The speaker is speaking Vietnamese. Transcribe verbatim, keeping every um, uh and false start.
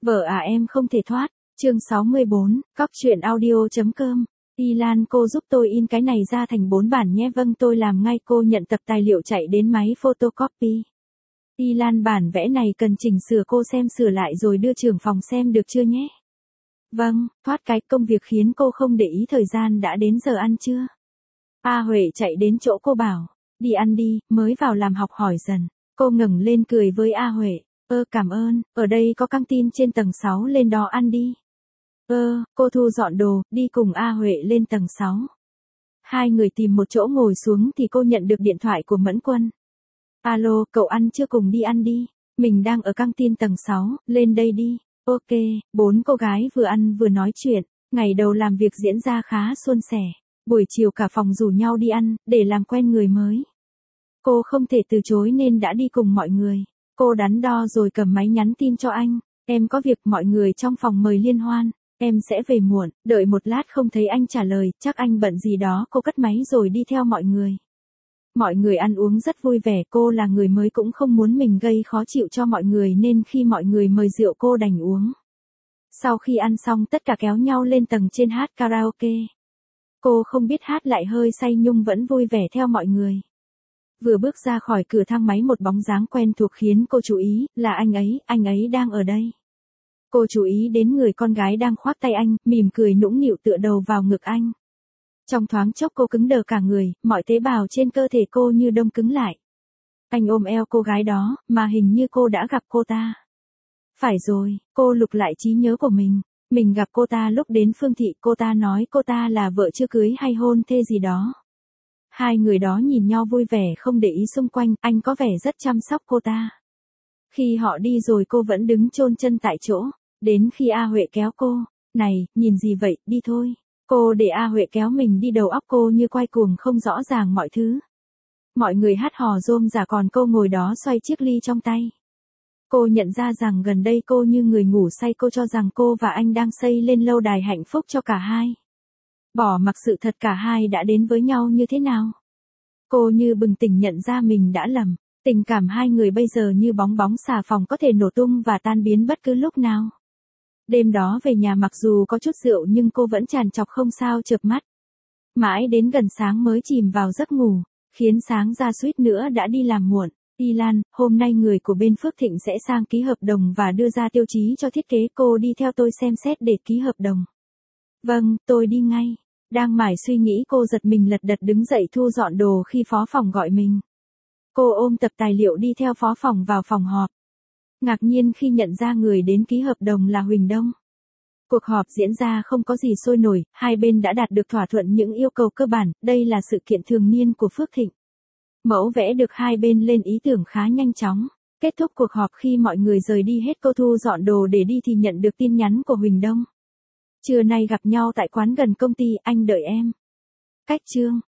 Vợ à em không thể thoát. Chương sáu mươi bốn, cóc truyện audio.com. Y Lan cô giúp tôi in cái này ra thành bốn bản nhé. Vâng tôi làm ngay. Cô nhận tập tài liệu chạy đến máy photocopy. Y Lan bản vẽ này cần chỉnh sửa, cô xem sửa lại rồi đưa trưởng phòng xem được chưa nhé. Vâng, thoát cái công việc khiến cô không để ý thời gian đã đến giờ ăn chưa. A Huệ chạy đến chỗ cô bảo, đi ăn đi, mới vào làm học hỏi dần. Cô ngẩng lên cười với A Huệ, ơ cảm ơn, ở đây có căng tin trên tầng sáu lên đó ăn đi. Ơ, cô thu dọn đồ, đi cùng A Huệ lên tầng sáu. Hai người tìm một chỗ ngồi xuống thì cô nhận được điện thoại của Mẫn Quân. Alo, cậu ăn chưa, cùng đi ăn đi. Mình đang ở căng tin tầng sáu, lên đây đi. Ok, bốn cô gái vừa ăn vừa nói chuyện. Ngày đầu làm việc diễn ra khá suôn sẻ. Buổi chiều cả phòng rủ nhau đi ăn, để làm quen người mới. Cô không thể từ chối nên đã đi cùng mọi người. Cô đắn đo rồi cầm máy nhắn tin cho anh. Em có việc, mọi người trong phòng mời liên hoan. Em sẽ về muộn, đợi một lát không thấy anh trả lời, chắc anh bận gì đó. Cô cất máy rồi đi theo mọi người. Mọi người ăn uống rất vui vẻ, cô là người mới cũng không muốn mình gây khó chịu cho mọi người nên khi mọi người mời rượu cô đành uống. Sau khi ăn xong tất cả kéo nhau lên tầng trên hát karaoke. Cô không biết hát lại hơi say nhưng vẫn vui vẻ theo mọi người. Vừa bước ra khỏi cửa thang máy một bóng dáng quen thuộc khiến cô chú ý, là anh ấy, anh ấy đang ở đây. Cô chú ý đến người con gái đang khoác tay anh, mỉm cười nũng nịu tựa đầu vào ngực anh. Trong thoáng chốc cô cứng đờ cả người, mọi tế bào trên cơ thể cô như đông cứng lại. Anh ôm eo cô gái đó, mà hình như cô đã gặp cô ta. Phải rồi, cô lục lại trí nhớ của mình. Mình gặp cô ta lúc đến Phương Thị, cô ta nói cô ta là vợ chưa cưới hay hôn thê gì đó. Hai người đó nhìn nhau vui vẻ không để ý xung quanh, anh có vẻ rất chăm sóc cô ta. Khi họ đi rồi cô vẫn đứng chôn chân tại chỗ, đến khi A Huệ kéo cô, này, nhìn gì vậy, đi thôi. Cô để A Huệ kéo mình đi, đầu óc cô như quay cuồng không rõ ràng mọi thứ. Mọi người hát hò rôm rả còn cô ngồi đó xoay chiếc ly trong tay. Cô nhận ra rằng gần đây cô như người ngủ say, cô cho rằng cô và anh đang xây lên lâu đài hạnh phúc cho cả hai. Bỏ mặc sự thật cả hai đã đến với nhau như thế nào. Cô như bừng tỉnh nhận ra mình đã lầm, tình cảm hai người bây giờ như bóng bóng xà phòng có thể nổ tung và tan biến bất cứ lúc nào. Đêm đó về nhà mặc dù có chút rượu nhưng cô vẫn tràn trọc không sao chợp mắt. Mãi đến gần sáng mới chìm vào giấc ngủ, khiến sáng ra suýt nữa đã đi làm muộn. Y Lan, hôm nay người của bên Phước Thịnh sẽ sang ký hợp đồng và đưa ra tiêu chí cho thiết kế, cô đi theo tôi xem xét để ký hợp đồng. Vâng, tôi đi ngay. Đang mải suy nghĩ cô giật mình lật đật đứng dậy thu dọn đồ khi phó phòng gọi mình. Cô ôm tập tài liệu đi theo phó phòng vào phòng họp. Ngạc nhiên khi nhận ra người đến ký hợp đồng là Huỳnh Đông. Cuộc họp diễn ra không có gì sôi nổi, hai bên đã đạt được thỏa thuận những yêu cầu cơ bản, đây là sự kiện thường niên của Phước Thịnh. Mẫu vẽ được hai bên lên ý tưởng khá nhanh chóng. Kết thúc cuộc họp khi mọi người rời đi hết, cô thu dọn đồ để đi thì nhận được tin nhắn của Huỳnh Đông. Trưa nay gặp nhau tại quán gần công ty, anh đợi em. Cách chương.